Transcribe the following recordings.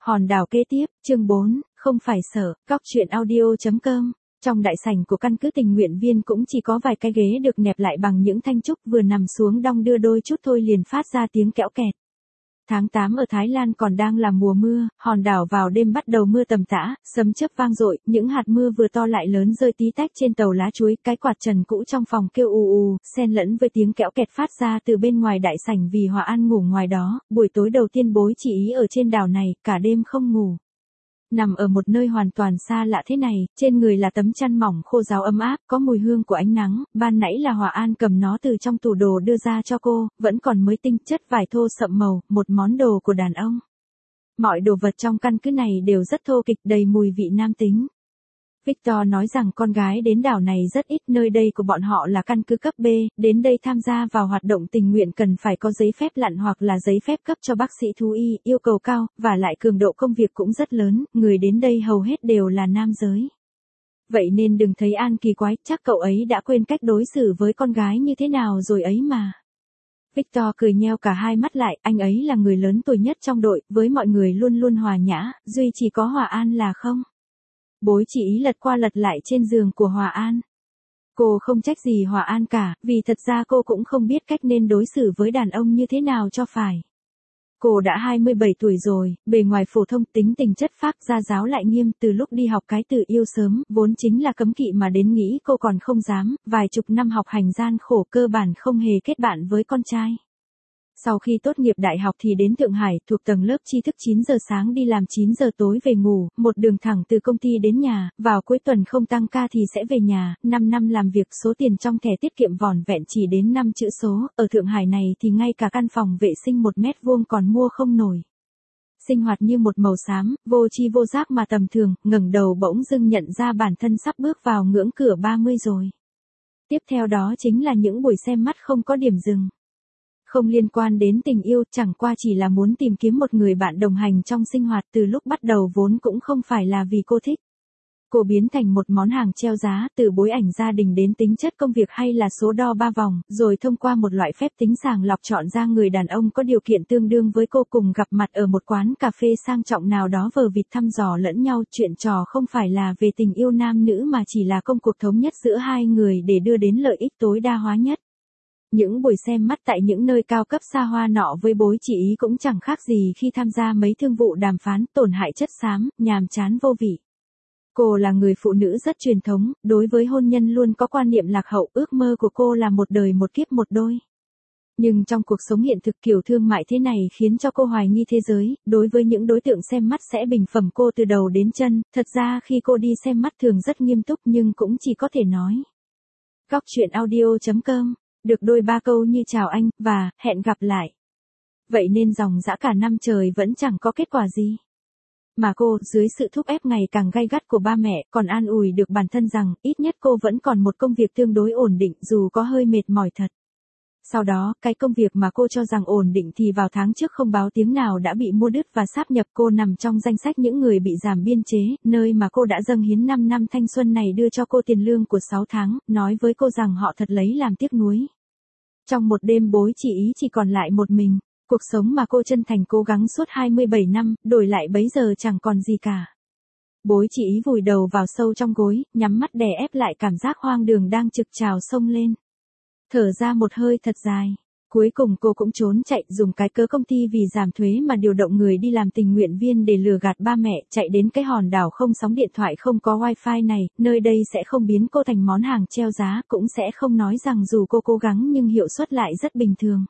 Hòn đảo kế tiếp, chương 4, không phải sợ, Cóc truyện audio.com. Trong đại sảnh của căn cứ tình nguyện viên cũng chỉ có vài cái ghế được nẹp lại bằng những thanh trúc, vừa nằm xuống đong đưa đôi chút thôi liền phát ra tiếng kẽo kẹt. Tháng 8 ở Thái Lan còn đang là mùa mưa, hòn đảo vào đêm bắt đầu mưa tầm tã, sấm chớp vang dội, những hạt mưa vừa to lại lớn rơi tí tách trên tàu lá chuối, cái quạt trần cũ trong phòng kêu ù ù, xen lẫn với tiếng kẽo kẹt phát ra từ bên ngoài đại sảnh vì Hòa An ngủ ngoài đó, buổi tối đầu tiên bối chị ý ở trên đảo này, cả đêm không ngủ. Nằm ở một nơi hoàn toàn xa lạ thế này, trên người là tấm chăn mỏng khô ráo ấm áp, có mùi hương của ánh nắng, ban nãy là Hòa An cầm nó từ trong tủ đồ đưa ra cho cô, vẫn còn mới tinh, chất vải thô sậm màu, một món đồ của đàn ông. Mọi đồ vật trong căn cứ này đều rất thô kịch, đầy mùi vị nam tính. Victor nói rằng con gái đến đảo này rất ít, nơi đây của bọn họ là căn cứ cấp B, đến đây tham gia vào hoạt động tình nguyện cần phải có giấy phép lặn hoặc là giấy phép cấp cho bác sĩ thú y, yêu cầu cao, và lại cường độ công việc cũng rất lớn, người đến đây hầu hết đều là nam giới. Vậy nên đừng thấy An kỳ quái, chắc cậu ấy đã quên cách đối xử với con gái như thế nào rồi ấy mà. Victor cười nheo cả hai mắt lại, anh ấy là người lớn tuổi nhất trong đội, với mọi người luôn luôn hòa nhã, duy chỉ có Hòa An là không. Bối chị ý lật qua lật lại trên giường của Hòa An. Cô không trách gì Hòa An cả, vì thật ra cô cũng không biết cách nên đối xử với đàn ông như thế nào cho phải. Cô đã 27 tuổi rồi, bề ngoài phổ thông, tính tình chất phác, gia giáo lại nghiêm, từ lúc đi học cái từ yêu sớm, vốn chính là cấm kỵ mà đến nghĩ cô còn không dám, vài chục năm học hành gian khổ cơ bản không hề kết bạn với con trai. Sau khi tốt nghiệp đại học thì đến Thượng Hải, thuộc tầng lớp tri thức 9 giờ sáng đi làm 9 giờ tối về ngủ, một đường thẳng từ công ty đến nhà, vào cuối tuần không tăng ca thì sẽ về nhà, 5 năm làm việc số tiền trong thẻ tiết kiệm vỏn vẹn chỉ đến 5 chữ số, ở Thượng Hải này thì ngay cả căn phòng vệ sinh 1 mét vuông còn mua không nổi. Sinh hoạt như một màu xám, vô tri vô giác mà tầm thường, ngẩng đầu bỗng dưng nhận ra bản thân sắp bước vào ngưỡng cửa 30 rồi. Tiếp theo đó chính là những buổi xem mắt không có điểm dừng. Không liên quan đến tình yêu, chẳng qua chỉ là muốn tìm kiếm một người bạn đồng hành trong sinh hoạt, từ lúc bắt đầu vốn cũng không phải là vì cô thích. Cô biến thành một món hàng treo giá, từ bối ảnh gia đình đến tính chất công việc hay là số đo 3 vòng, rồi thông qua một loại phép tính sàng lọc chọn ra người đàn ông có điều kiện tương đương với cô cùng gặp mặt ở một quán cà phê sang trọng nào đó vờ vịt thăm dò lẫn nhau, chuyện trò không phải là về tình yêu nam nữ mà chỉ là công cuộc thống nhất giữa hai người để đưa đến lợi ích tối đa hóa nhất. Những buổi xem mắt tại những nơi cao cấp xa hoa nọ với bối chị ý cũng chẳng khác gì khi tham gia mấy thương vụ đàm phán, tổn hại chất xám, nhàm chán vô vị. Cô là người phụ nữ rất truyền thống, đối với hôn nhân luôn có quan niệm lạc hậu, ước mơ của cô là một đời một kiếp một đôi. Nhưng trong cuộc sống hiện thực kiểu thương mại thế này khiến cho cô hoài nghi thế giới, đối với những đối tượng xem mắt sẽ bình phẩm cô từ đầu đến chân, thật ra khi cô đi xem mắt thường rất nghiêm túc nhưng cũng chỉ có thể nói. Cóc truyện audio.com, được đôi ba câu như chào anh, và, hẹn gặp lại. Vậy nên dòng dã cả năm trời vẫn chẳng có kết quả gì. Mà cô, dưới sự thúc ép ngày càng gay gắt của ba mẹ, còn an ủi được bản thân rằng, ít nhất cô vẫn còn một công việc tương đối ổn định dù có hơi mệt mỏi thật. Sau đó, cái công việc mà cô cho rằng ổn định thì vào tháng trước không báo tiếng nào đã bị mua đứt và sáp nhập, cô nằm trong danh sách những người bị giảm biên chế, nơi mà cô đã dâng hiến 5 năm thanh xuân này đưa cho cô tiền lương của 6 tháng, nói với cô rằng họ thật lấy làm tiếc nuối. Trong một đêm bối chị ý chỉ còn lại một mình, cuộc sống mà cô chân thành cố gắng suốt 27 năm, đổi lại bấy giờ chẳng còn gì cả. Bối chị ý vùi đầu vào sâu trong gối, nhắm mắt đè ép lại cảm giác hoang đường đang trực trào sông lên. Thở ra một hơi thật dài. Cuối cùng cô cũng trốn chạy, dùng cái cớ công ty vì giảm thuế mà điều động người đi làm tình nguyện viên để lừa gạt ba mẹ, chạy đến cái hòn đảo không sóng điện thoại không có wifi này, nơi đây sẽ không biến cô thành món hàng treo giá, cũng sẽ không nói rằng dù cô cố gắng nhưng hiệu suất lại rất bình thường.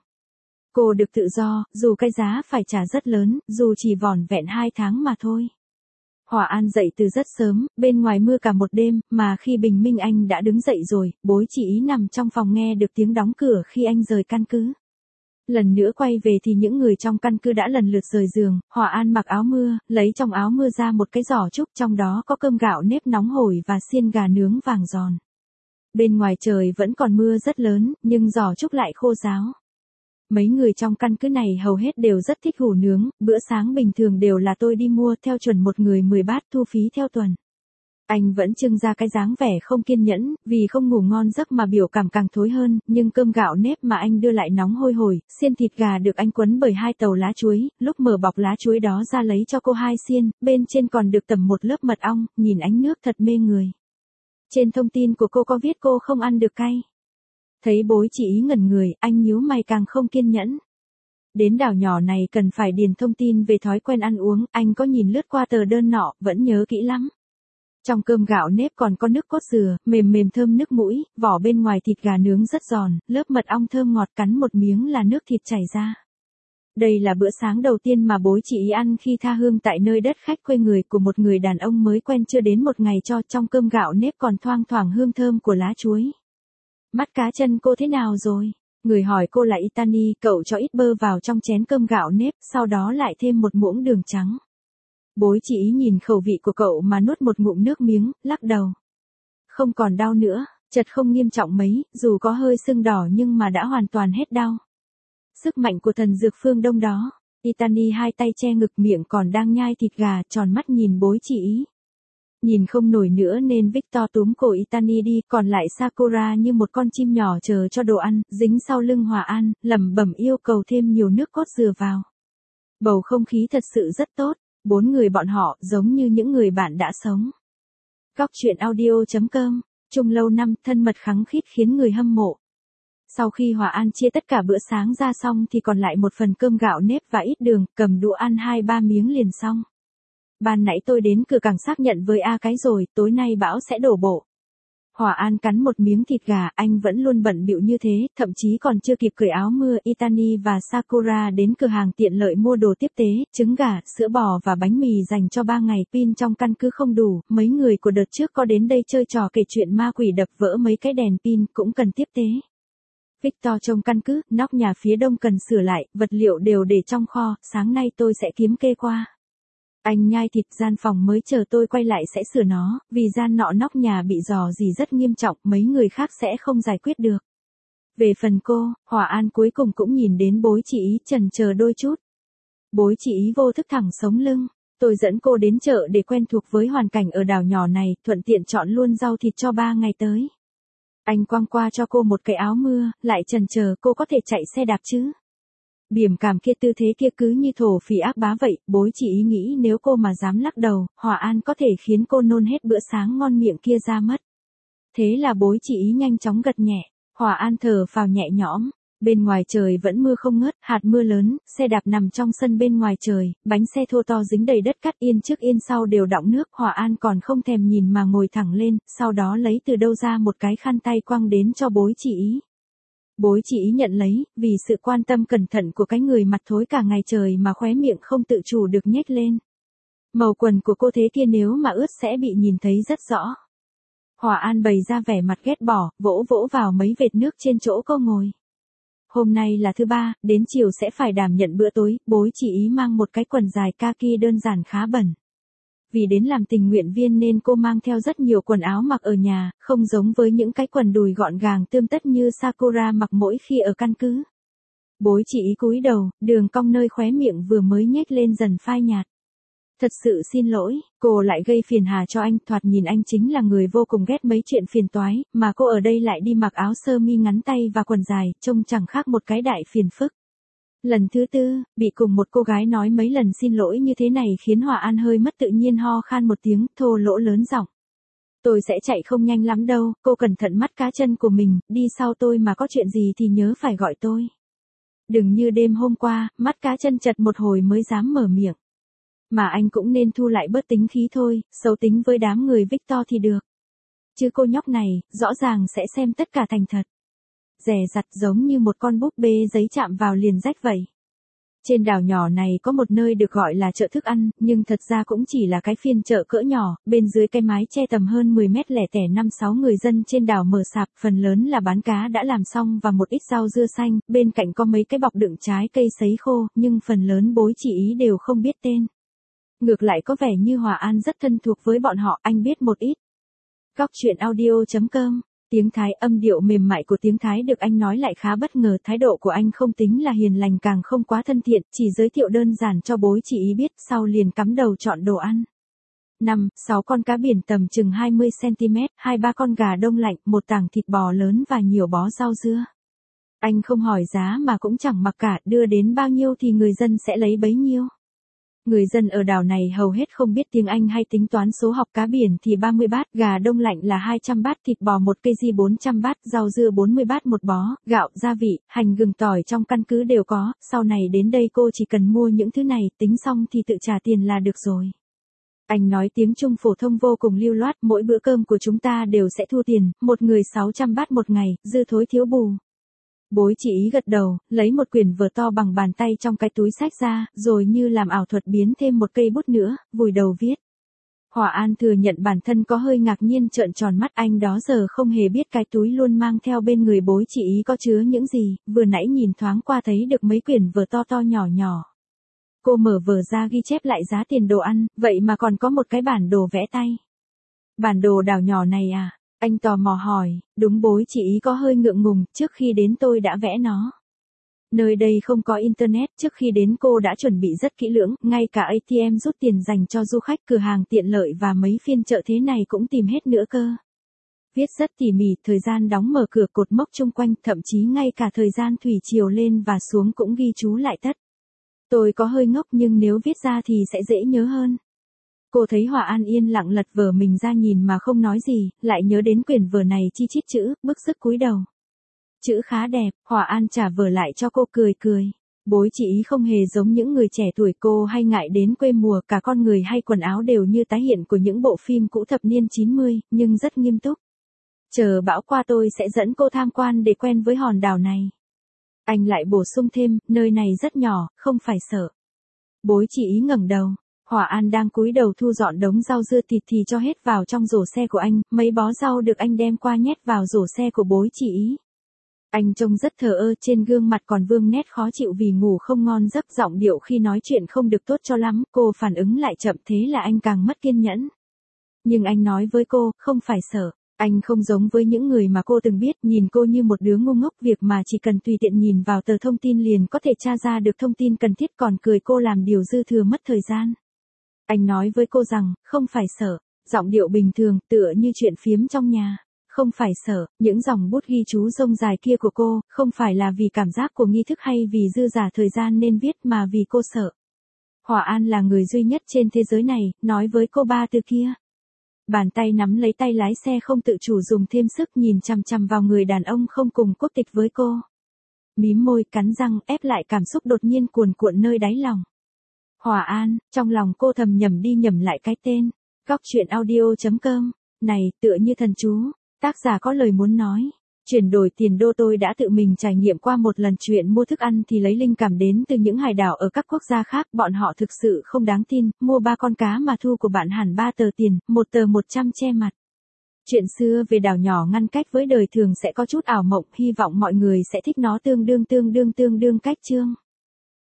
Cô được tự do, dù cái giá phải trả rất lớn, dù chỉ vỏn vẹn 2 tháng mà thôi. Hòa An dậy từ rất sớm, bên ngoài mưa cả một đêm, mà khi bình minh anh đã đứng dậy rồi, bối chị ý nằm trong phòng nghe được tiếng đóng cửa khi anh rời căn cứ. Lần nữa quay về thì những người trong căn cứ đã lần lượt rời giường, Hòa An mặc áo mưa, lấy trong áo mưa ra một cái giỏ trúc, trong đó có cơm gạo nếp nóng hổi và xiên gà nướng vàng giòn. Bên ngoài trời vẫn còn mưa rất lớn, nhưng giỏ trúc lại khô ráo. Mấy người trong căn cứ này hầu hết đều rất thích hủ nướng, bữa sáng bình thường đều là tôi đi mua theo chuẩn một người 10 bát thu phí theo tuần. Anh vẫn trưng ra cái dáng vẻ không kiên nhẫn, vì không ngủ ngon giấc mà biểu cảm càng thối hơn, nhưng cơm gạo nếp mà anh đưa lại nóng hôi hổi, xiên thịt gà được anh quấn bởi 2 tàu lá chuối, lúc mở bọc lá chuối đó ra lấy cho cô 2 xiên, bên trên còn được tẩm một lớp mật ong, nhìn ánh nước thật mê người. Trên thông tin của cô có viết cô không ăn được cay. Thấy bối chị ý ngẩn người, anh nhíu mày càng không kiên nhẫn. Đến đảo nhỏ này cần phải điền thông tin về thói quen ăn uống, anh có nhìn lướt qua tờ đơn nọ, vẫn nhớ kỹ lắm. Trong cơm gạo nếp còn có nước cốt dừa, mềm mềm thơm nước mũi, vỏ bên ngoài thịt gà nướng rất giòn, lớp mật ong thơm ngọt, cắn một miếng là nước thịt chảy ra. Đây là bữa sáng đầu tiên mà bối chị ý ăn khi tha hương tại nơi đất khách quê người của một người đàn ông mới quen chưa đến một ngày cho. Trong cơm gạo nếp còn thoang thoảng hương thơm của lá chuối. Mắt cá chân cô thế nào rồi? Người hỏi cô là Itani, cậu cho ít bơ vào trong chén cơm gạo nếp, sau đó lại thêm một muỗng đường trắng. Bối chị ý nhìn khẩu vị của cậu mà nuốt một ngụm nước miếng, lắc đầu. Không còn đau nữa, chật không nghiêm trọng mấy, dù có hơi sưng đỏ nhưng mà đã hoàn toàn hết đau. Sức mạnh của thần dược phương Đông đó. Itani 2 tay che ngực, miệng còn đang nhai thịt gà, tròn mắt nhìn bối chị ý. Nhìn không nổi nữa nên Victor túm cổ Itani đi, còn lại Sakura như một con chim nhỏ chờ cho đồ ăn, dính sau lưng Hòa An, lẩm bẩm yêu cầu thêm nhiều nước cốt dừa vào. Bầu không khí thật sự rất tốt, 4 người bọn họ giống như những người bạn đã sống. Góc truyện audio.com, chung lâu năm, thân mật khăng khít khiến người hâm mộ. Sau khi Hòa An chia tất cả bữa sáng ra xong thì còn lại một phần cơm gạo nếp và ít đường, cầm đũa ăn 2-3 miếng liền xong. Ban nãy tôi đến cửa cảng xác nhận với A cái rồi, tối nay bão sẽ đổ bộ. Hòa An cắn một miếng thịt gà, anh vẫn luôn bận bịu như thế, thậm chí còn chưa kịp cởi áo mưa. Itani và Sakura đến cửa hàng tiện lợi mua đồ tiếp tế, trứng gà, sữa bò và bánh mì dành cho 3 ngày. Pin trong căn cứ không đủ, mấy người của đợt trước có đến đây chơi trò kể chuyện ma quỷ đập vỡ mấy cái đèn pin, cũng cần tiếp tế. Victor trông căn cứ, nóc nhà phía đông cần sửa lại, vật liệu đều để trong kho, sáng nay tôi sẽ kiếm kê qua. Anh nhai thịt, gian phòng mới chờ tôi quay lại sẽ sửa nó, vì gian nọ nóc nhà bị rò rỉ rất nghiêm trọng, mấy người khác sẽ không giải quyết được. Về phần cô, Hòa An cuối cùng cũng nhìn đến bối chị ý, chần chờ đôi chút. Bối chị ý vô thức thẳng sống lưng, tôi dẫn cô đến chợ để quen thuộc với hoàn cảnh ở đảo nhỏ này, thuận tiện chọn luôn rau thịt cho 3 ngày tới. Anh quăng qua cho cô một cái áo mưa, lại chần chờ cô có thể chạy xe đạp chứ. Biểm cảm kia, tư thế kia cứ như thổ phỉ ác bá vậy, bối chị ý nghĩ nếu cô mà dám lắc đầu, Hòa An có thể khiến cô nôn hết bữa sáng ngon miệng kia ra mất. Thế là bối chị ý nhanh chóng gật nhẹ, Hòa An thở phào nhẹ nhõm. Bên ngoài trời vẫn mưa không ngớt, hạt mưa lớn, xe đạp nằm trong sân bên ngoài trời, bánh xe thô to dính đầy đất cát, yên trước yên sau đều đọng nước. Hòa An còn không thèm nhìn mà ngồi thẳng lên, sau đó lấy từ đâu ra một cái khăn tay quăng đến cho bối chị ý. Bối chị ý nhận lấy, vì sự quan tâm cẩn thận của cái người mặt thối cả ngày trời mà khóe miệng không tự chủ được nhếch lên. Màu quần của cô thế kia nếu mà ướt sẽ bị nhìn thấy rất rõ. Hòa An bày ra vẻ mặt ghét bỏ, vỗ vỗ vào mấy vệt nước trên chỗ cô ngồi. Hôm nay là thứ ba, đến chiều sẽ phải đảm nhận bữa tối, bối chị ý mang một cái quần dài kaki đơn giản khá bẩn. Vì đến làm tình nguyện viên nên cô mang theo rất nhiều quần áo mặc ở nhà, không giống với những cái quần đùi gọn gàng tươm tất như Sakura mặc mỗi khi ở căn cứ. Bối chị ý cúi đầu, đường cong nơi khóe miệng vừa mới nhếch lên dần phai nhạt. Thật sự xin lỗi, cô lại gây phiền hà cho anh, thoạt nhìn anh chính là người vô cùng ghét mấy chuyện phiền toái, mà cô ở đây lại đi mặc áo sơ mi ngắn tay và quần dài, trông chẳng khác một cái đại phiền phức. Lần thứ tư, bị cùng một cô gái nói mấy lần xin lỗi như thế này khiến Hòa An hơi mất tự nhiên, ho khan một tiếng, thô lỗ lớn giọng. Tôi sẽ chạy không nhanh lắm đâu, cô cẩn thận mắt cá chân của mình, đi sau tôi mà có chuyện gì thì nhớ phải gọi tôi. Đừng như đêm hôm qua, mắt cá chân chật một hồi mới dám mở miệng. Mà anh cũng nên thu lại bớt tính khí thôi, xấu tính với đám người Victor thì được. Chứ cô nhóc này, rõ ràng sẽ xem tất cả thành thật. Dè dặt giống như một con búp bê giấy chạm vào liền rách vậy. Trên đảo nhỏ này có một nơi được gọi là chợ thức ăn, nhưng thật ra cũng chỉ là cái phiên chợ cỡ nhỏ, bên dưới cái mái che tầm hơn 10 mét lẻ tẻ 5-6 người dân trên đảo mở sạp, phần lớn là bán cá đã làm xong và một ít rau dưa xanh, bên cạnh có mấy cái bọc đựng trái cây sấy khô, nhưng phần lớn bối chị ý đều không biết tên. Ngược lại có vẻ như Hòa An rất thân thuộc với bọn họ, anh biết một ít. Góc truyện audio.com. Tiếng Thái, âm điệu mềm mại của tiếng Thái được anh nói lại khá bất ngờ, thái độ của anh không tính là hiền lành càng không quá thân thiện, chỉ giới thiệu đơn giản cho bối chị ý biết, sau liền cắm đầu chọn đồ ăn. 5, 6 con cá biển tầm chừng 20cm, 2-3 con gà đông lạnh, một tảng thịt bò lớn và nhiều bó rau dưa. Anh không hỏi giá mà cũng chẳng mặc cả, đưa đến bao nhiêu thì người dân sẽ lấy bấy nhiêu. Người dân ở đảo này hầu hết không biết tiếng Anh hay tính toán số học. Cá biển thì 30 bát, gà đông lạnh là 200 bát, thịt bò 1 kg 400 bát, rau dưa 40 bát một bó, gạo, gia vị, hành gừng tỏi trong căn cứ đều có, sau này đến đây cô chỉ cần mua những thứ này, tính xong thì tự trả tiền là được rồi. Anh nói tiếng Trung phổ thông vô cùng lưu loát, mỗi bữa cơm của chúng ta đều sẽ thu tiền, một người 600 bát một ngày, dư thối thiếu bù. Bối chị ý gật đầu, lấy một quyển vở to bằng bàn tay trong cái túi xách ra, rồi như làm ảo thuật biến thêm một cây bút nữa, vùi đầu viết. Hòa An thừa nhận bản thân có hơi ngạc nhiên, trợn tròn mắt, anh đó giờ không hề biết cái túi luôn mang theo bên người bối chị ý có chứa những gì, vừa nãy nhìn thoáng qua thấy được mấy quyển vở to to nhỏ nhỏ. Cô mở vở ra ghi chép lại giá tiền đồ ăn, vậy mà còn có một cái bản đồ vẽ tay. Bản đồ đảo nhỏ này à? Anh tò mò hỏi, đúng, bối chị ý có hơi ngượng ngùng, trước khi đến tôi đã vẽ nó. Nơi đây không có internet, trước khi đến cô đã chuẩn bị rất kỹ lưỡng, ngay cả ATM rút tiền dành cho du khách, cửa hàng tiện lợi và mấy phiên chợ thế này cũng tìm hết nữa cơ. Viết rất tỉ mỉ, thời gian đóng mở cửa, cột mốc chung quanh, thậm chí ngay cả thời gian thủy triều lên và xuống cũng ghi chú lại tất. Tôi có hơi ngốc nhưng nếu viết ra thì sẽ dễ nhớ hơn. Cô thấy Hòa An yên lặng lật vở mình ra nhìn mà không nói gì, lại nhớ đến quyển vở này chi chít chữ, bức sức cúi đầu. Chữ khá đẹp, Hòa An trả vở lại cho cô, cười cười. Bối chị ý không hề giống những người trẻ tuổi cô hay ngại đến quê mùa, cả con người hay quần áo đều như tái hiện của những bộ phim cũ thập niên 90, nhưng rất nghiêm túc. Chờ bão qua tôi sẽ dẫn cô tham quan để quen với hòn đảo này. Anh lại bổ sung thêm, nơi này rất nhỏ, không phải sợ. Bối chị ý ngẩng đầu. Hòa An đang cúi đầu thu dọn đống rau dưa thịt thì cho hết vào trong rổ xe của anh, mấy bó rau được anh đem qua nhét vào rổ xe của bối chị ý. Anh trông rất thờ ơ, trên gương mặt còn vương nét khó chịu vì ngủ không ngon giấc, giọng điệu khi nói chuyện không được tốt cho lắm, cô phản ứng lại chậm, thế là anh càng mất kiên nhẫn. Nhưng anh nói với cô, không phải sợ. Anh không giống với những người mà cô từng biết, nhìn cô như một đứa ngu ngốc, việc mà chỉ cần tùy tiện nhìn vào tờ thông tin liền có thể tra ra được thông tin cần thiết, còn cười cô làm điều dư thừa mất thời gian. Anh nói với cô rằng, không phải sợ, giọng điệu bình thường, tựa như chuyện phiếm trong nhà. Không phải sợ, những dòng bút ghi chú rông dài kia của cô, không phải là vì cảm giác của nghi thức hay vì dư giả thời gian nên viết mà vì cô sợ. Hòa An là người duy nhất trên thế giới này, nói với cô 3 từ kia. Bàn tay nắm lấy tay lái xe không tự chủ dùng thêm sức, nhìn chằm chằm vào người đàn ông không cùng quốc tịch với cô. Mím môi, cắn răng, ép lại cảm xúc đột nhiên cuồn cuộn nơi đáy lòng. Hòa An, trong lòng cô thầm nhẩm đi nhẩm lại cái tên. Góc truyện audio.com. Này, tựa như thần chú. Tác giả có lời muốn nói. Chuyển đổi tiền đô, tôi đã tự mình trải nghiệm qua một lần. Chuyện mua thức ăn thì lấy linh cảm đến từ những hải đảo ở các quốc gia khác, bọn họ thực sự không đáng tin, mua 3 con cá mà thu của bạn hẳn 3 tờ tiền, 1 tờ 100 che mặt. Chuyện xưa về đảo nhỏ ngăn cách với đời thường sẽ có chút ảo mộng, hy vọng mọi người sẽ thích nó. Tương đương cách chương.